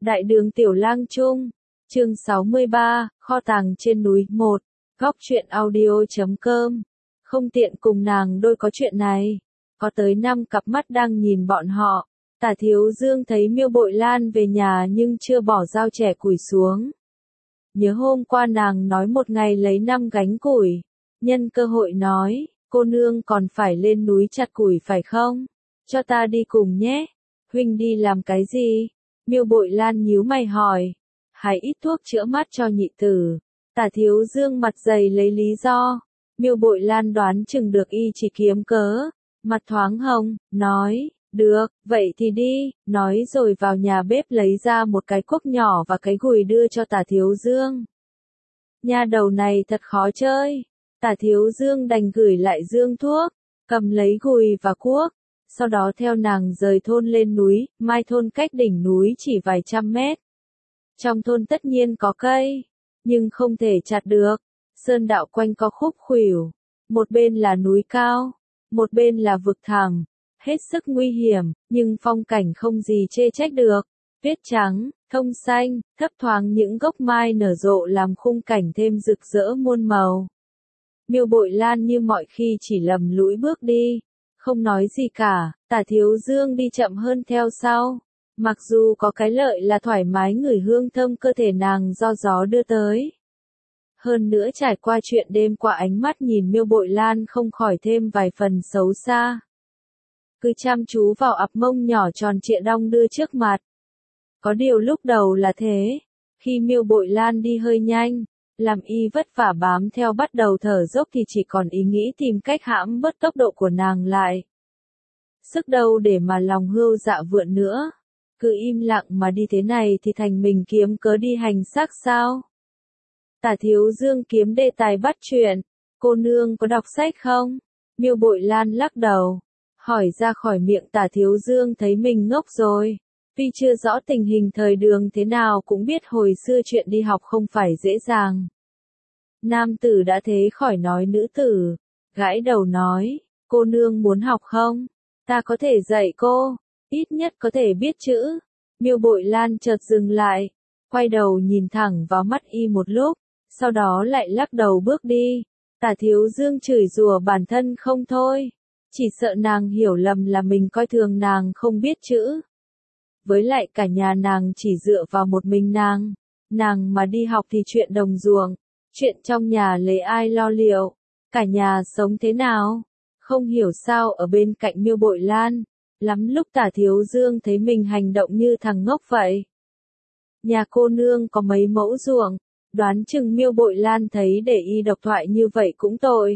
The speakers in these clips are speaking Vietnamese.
Đại đường Tiểu Lang Trung, chương 63, kho tàng trên núi 1, góc truyện audio.com. Không tiện cùng nàng đôi có chuyện này. Có tới 5 cặp mắt đang nhìn bọn họ. Tả Thiếu Dương thấy Miêu Bội Lan về nhà nhưng chưa bỏ dao chẻ củi xuống. Nhớ hôm qua nàng nói một ngày lấy 5 gánh củi. Nhân cơ hội nói, cô nương còn phải lên núi chặt củi phải không? Cho ta đi cùng nhé. Huynh đi làm cái gì? Miêu Bội Lan nhíu mày hỏi. Hãy ít thuốc chữa mắt cho nhị tử. Tả Thiếu Dương mặt dày lấy lý do. Miêu Bội Lan đoán chừng được y chỉ kiếm cớ. Mặt thoáng hồng, nói, được, vậy thì đi, nói rồi vào nhà bếp lấy ra một cái cuốc nhỏ và cái gùi đưa cho Tả Thiếu Dương. Nha đầu này thật khó chơi. Tả Thiếu Dương đành gửi lại Dương thuốc, cầm lấy gùi và cuốc. Sau đó theo nàng rời thôn lên núi, Mai thôn cách đỉnh núi chỉ vài trăm mét. Trong thôn tất nhiên có cây, nhưng không thể chặt được. Sơn đạo quanh co khúc khuỷu, một bên là núi cao, một bên là vực thẳm, hết sức nguy hiểm, nhưng phong cảnh không gì chê trách được. Tuyết trắng, thông xanh, thấp thoáng những gốc mai nở rộ làm khung cảnh thêm rực rỡ muôn màu. Miêu Bội Lan như mọi khi chỉ lầm lũi bước đi, không nói gì cả. Tả Thiếu Dương đi chậm hơn theo sau. Mặc dù có cái lợi là thoải mái ngửi hương thơm cơ thể nàng do gió đưa tới. Hơn nữa trải qua chuyện đêm qua ánh mắt nhìn Miêu Bội Lan không khỏi thêm vài phần xấu xa. Cứ chăm chú vào ặp mông nhỏ tròn trịa đong đưa trước mặt. Có điều lúc đầu là thế. Khi Miêu Bội Lan đi hơi nhanh, làm y vất vả bám theo bắt đầu thở dốc thì chỉ còn ý nghĩ tìm cách hãm bớt tốc độ của nàng lại. Sức đâu để mà lòng hươu dạ vượn nữa. Cứ im lặng mà đi thế này thì thành mình kiếm cớ đi hành xác sao? Tả Thiếu Dương kiếm đề tài bắt chuyện. Cô nương có đọc sách không? Miêu Bội Lan lắc đầu. Hỏi ra khỏi miệng Tả Thiếu Dương thấy mình ngốc rồi. Tuy chưa rõ tình hình thời đường thế nào cũng biết hồi xưa chuyện đi học không phải dễ dàng. Nam tử đã thế khỏi nói nữ tử. Gãi đầu nói, cô nương muốn học không? Ta có thể dạy cô, ít nhất có thể biết chữ. Miêu Bội Lan chợt dừng lại, quay đầu nhìn thẳng vào mắt y một lúc, sau đó lại lắc đầu bước đi. Tả Thiếu Dương chửi rủa bản thân không thôi, chỉ sợ nàng hiểu lầm là mình coi thường nàng không biết chữ. Với lại cả nhà nàng chỉ dựa vào một mình nàng mà đi học thì chuyện đồng ruộng, chuyện trong nhà lấy ai lo liệu, cả nhà sống thế nào? Không hiểu sao ở bên cạnh Miêu Bội Lan, lắm lúc Tả Thiếu Dương thấy mình hành động như thằng ngốc vậy. Nhà cô nương có mấy mẫu ruộng, đoán chừng Miêu Bội Lan thấy để y độc thoại như vậy cũng tội.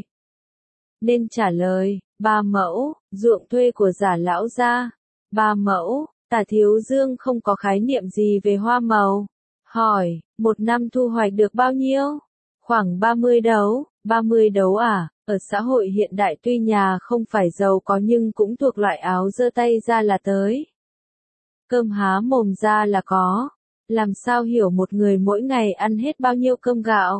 Nên trả lời, 3 mẫu, ruộng thuê của Giả lão gia. 3 mẫu, Tả Thiếu Dương không có khái niệm gì về hoa màu. Hỏi, một năm thu hoạch được bao nhiêu? Khoảng 30 đấu, 30 đấu à? Ở xã hội hiện đại tuy nhà không phải giàu có nhưng cũng thuộc loại áo giơ tay ra là tới. Cơm há mồm ra là có. Làm sao hiểu một người mỗi ngày ăn hết bao nhiêu cơm gạo?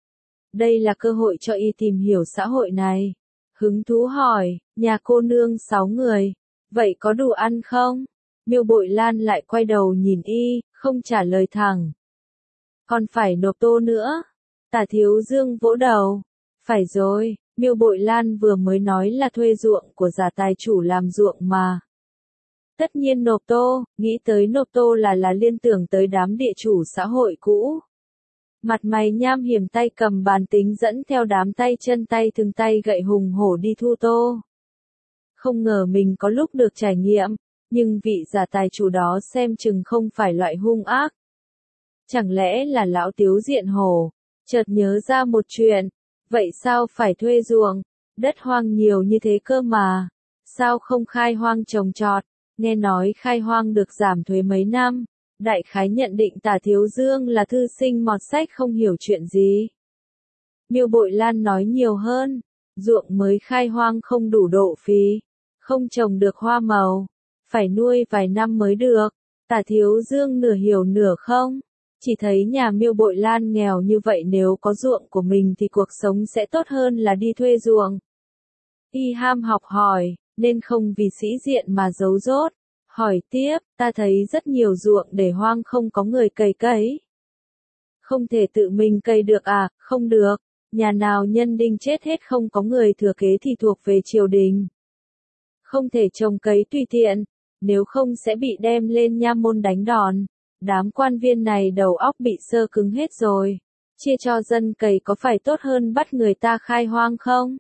Đây là cơ hội cho y tìm hiểu xã hội này. Hứng thú hỏi, nhà cô nương 6 người. Vậy có đủ ăn không? Miêu Bội Lan lại quay đầu nhìn y, không trả lời thẳng. Còn phải nộp tô nữa. Tả Thiếu Dương vỗ đầu. Phải rồi, Miêu Bội Lan vừa mới nói là thuê ruộng của Giả tài chủ làm ruộng mà. Tất nhiên nộp tô, nghĩ tới nộp tô là liên tưởng tới đám địa chủ xã hội cũ. Mặt mày nham hiểm tay cầm bàn tính dẫn theo đám tay chân tay thường tay gậy hùng hổ đi thu tô. Không ngờ mình có lúc được trải nghiệm, nhưng vị Giả tài chủ đó xem chừng không phải loại hung ác. Chẳng lẽ là lão Tiếu Diện Hổ? Chợt nhớ ra một chuyện. Vậy sao phải thuê ruộng? Đất hoang nhiều như thế cơ mà. Sao không khai hoang trồng trọt? Nghe nói khai hoang được giảm thuế mấy năm. Đại khái nhận định Tả Thiếu Dương là thư sinh mọt sách không hiểu chuyện gì. Miêu Bội Lan nói nhiều hơn. Ruộng mới khai hoang không đủ độ phí. Không trồng được hoa màu. Phải nuôi vài năm mới được. Tả Thiếu Dương nửa hiểu nửa không. Chỉ thấy nhà Miêu Bội Lan nghèo như vậy nếu có ruộng của mình thì cuộc sống sẽ tốt hơn là đi thuê ruộng. Y ham học hỏi, nên không vì sĩ diện mà giấu dốt. Hỏi tiếp, ta thấy rất nhiều ruộng để hoang không có người cày cấy. Không thể tự mình cày được à? Không được. Nhà nào nhân đinh chết hết không có người thừa kế thì thuộc về triều đình. Không thể trồng cấy tùy tiện, nếu không sẽ bị đem lên nha môn đánh đòn. Đám quan viên này đầu óc bị sơ cứng hết rồi. Chia cho dân cày có phải tốt hơn bắt người ta khai hoang không?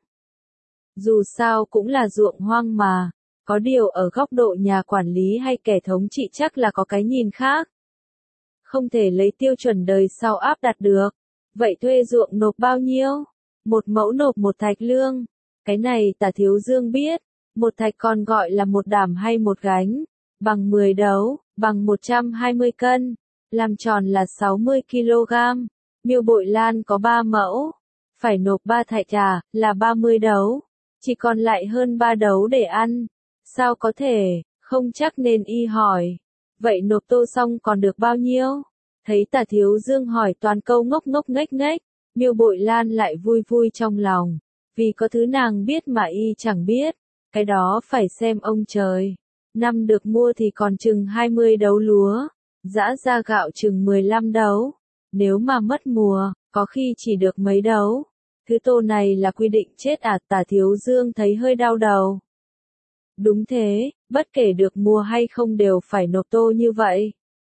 Dù sao cũng là ruộng hoang mà. Có điều ở góc độ nhà quản lý hay kẻ thống trị chắc là có cái nhìn khác. Không thể lấy tiêu chuẩn đời sau áp đặt được. Vậy thuê ruộng nộp bao nhiêu? Một mẫu nộp một thạch lương. Cái này Tả Thiếu Dương biết. Một thạch còn gọi là một đảm hay một gánh. Bằng 10 đấu, bằng 120 cân. Làm tròn là 60 kg. Miêu Bội Lan có 3 mẫu. Phải nộp 3 thạch à, là 30 đấu. Chỉ còn lại hơn 3 đấu để ăn. Sao có thể, không chắc nên y hỏi. Vậy nộp tô xong còn được bao nhiêu? Thấy Tả Thiếu Dương hỏi toàn câu ngốc ngốc nghếch nghếch, Miêu Bội Lan lại vui vui trong lòng. Vì có thứ nàng biết mà y chẳng biết. Cái đó phải xem ông trời. Năm được mua thì còn chừng 20 đấu lúa. Giã ra gạo chừng 15 đấu. Nếu mà mất mùa, có khi chỉ được mấy đấu. Thứ tô này là quy định chết à? Tả Thiếu Dương thấy hơi đau đầu. Đúng thế, bất kể được mua hay không đều phải nộp tô như vậy.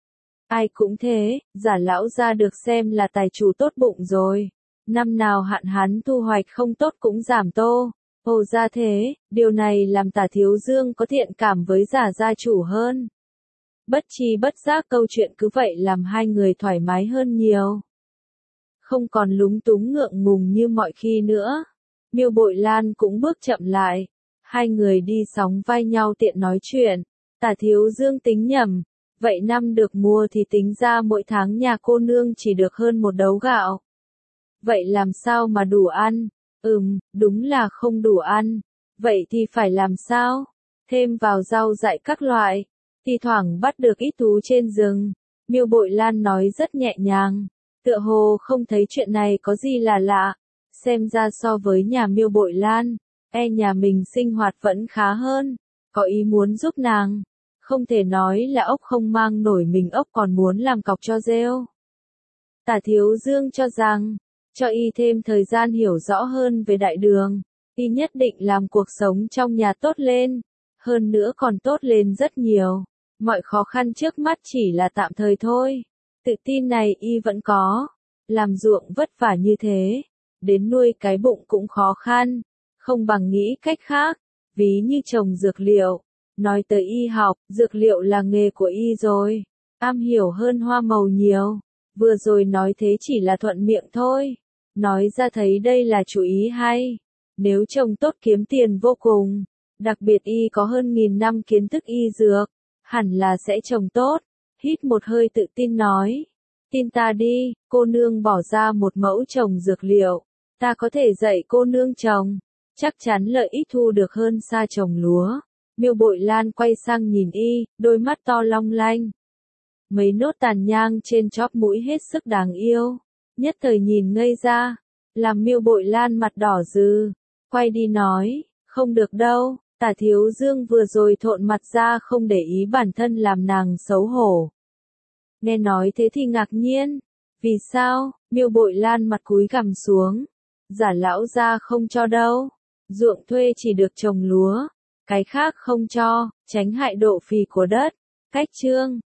Ai cũng thế, Giả lão gia được xem là tài chủ tốt bụng rồi. Năm nào hạn hán thu hoạch không tốt cũng giảm tô. Ồ ra thế, điều này làm Tả Thiếu Dương có thiện cảm với Giả gia chủ hơn. Bất chi bất giác câu chuyện cứ vậy làm hai người thoải mái hơn nhiều. Không còn lúng túng ngượng ngùng như mọi khi nữa. Miêu Bội Lan cũng bước chậm lại. Hai người đi sóng vai nhau tiện nói chuyện. Tả Thiếu Dương tính nhầm. Vậy năm được mua thì tính ra mỗi tháng nhà cô nương chỉ được hơn một đấu gạo. Vậy làm sao mà đủ ăn? Đúng là không đủ ăn. Vậy thì phải làm sao? Thêm vào rau dại các loại. Thì thoảng bắt được ít thú trên rừng. Miêu Bội Lan nói rất nhẹ nhàng. Tựa hồ không thấy chuyện này có gì là lạ. Xem ra so với nhà Miêu Bội Lan, nhà mình sinh hoạt vẫn khá hơn. Có ý muốn giúp nàng. Không thể nói là ốc không mang nổi mình ốc còn muốn làm cọc cho rêu. Tả Thiếu Dương cho rằng, cho y thêm thời gian hiểu rõ hơn về đại đường, y nhất định làm cuộc sống trong nhà tốt lên, hơn nữa còn tốt lên rất nhiều. Mọi khó khăn trước mắt chỉ là tạm thời thôi. Tự tin này y vẫn có. Làm ruộng vất vả như thế, đến nuôi cái bụng cũng khó khăn, không bằng nghĩ cách khác, ví như trồng dược liệu. Nói tới y học, dược liệu là nghề của y rồi, am hiểu hơn hoa màu nhiều. Vừa rồi nói thế chỉ là thuận miệng thôi. Nói ra thấy đây là chủ ý hay. Nếu trồng tốt kiếm tiền vô cùng. Đặc biệt y có hơn 1000 năm kiến thức y dược. Hẳn là sẽ trồng tốt. Hít một hơi tự tin nói. Tin ta đi, cô nương bỏ ra một mẫu trồng dược liệu. Ta có thể dạy cô nương trồng. Chắc chắn lợi ích thu được hơn xa trồng lúa. Miêu Bội Lan quay sang nhìn y, đôi mắt to long lanh. Mấy nốt tàn nhang trên chóp mũi hết sức đáng yêu. Nhất thời nhìn ngây ra. Làm Miêu Bội Lan mặt đỏ rừ. Quay đi nói, không được đâu. Tả Thiếu Dương vừa rồi thộn mặt ra không để ý bản thân làm nàng xấu hổ. Nghe nói thế thì ngạc nhiên. Vì sao? Miêu Bội Lan mặt cúi gằm xuống. Giả lão gia không cho đâu. Ruộng thuê chỉ được trồng lúa. Cái khác không cho, tránh hại độ phì của đất. Cách chương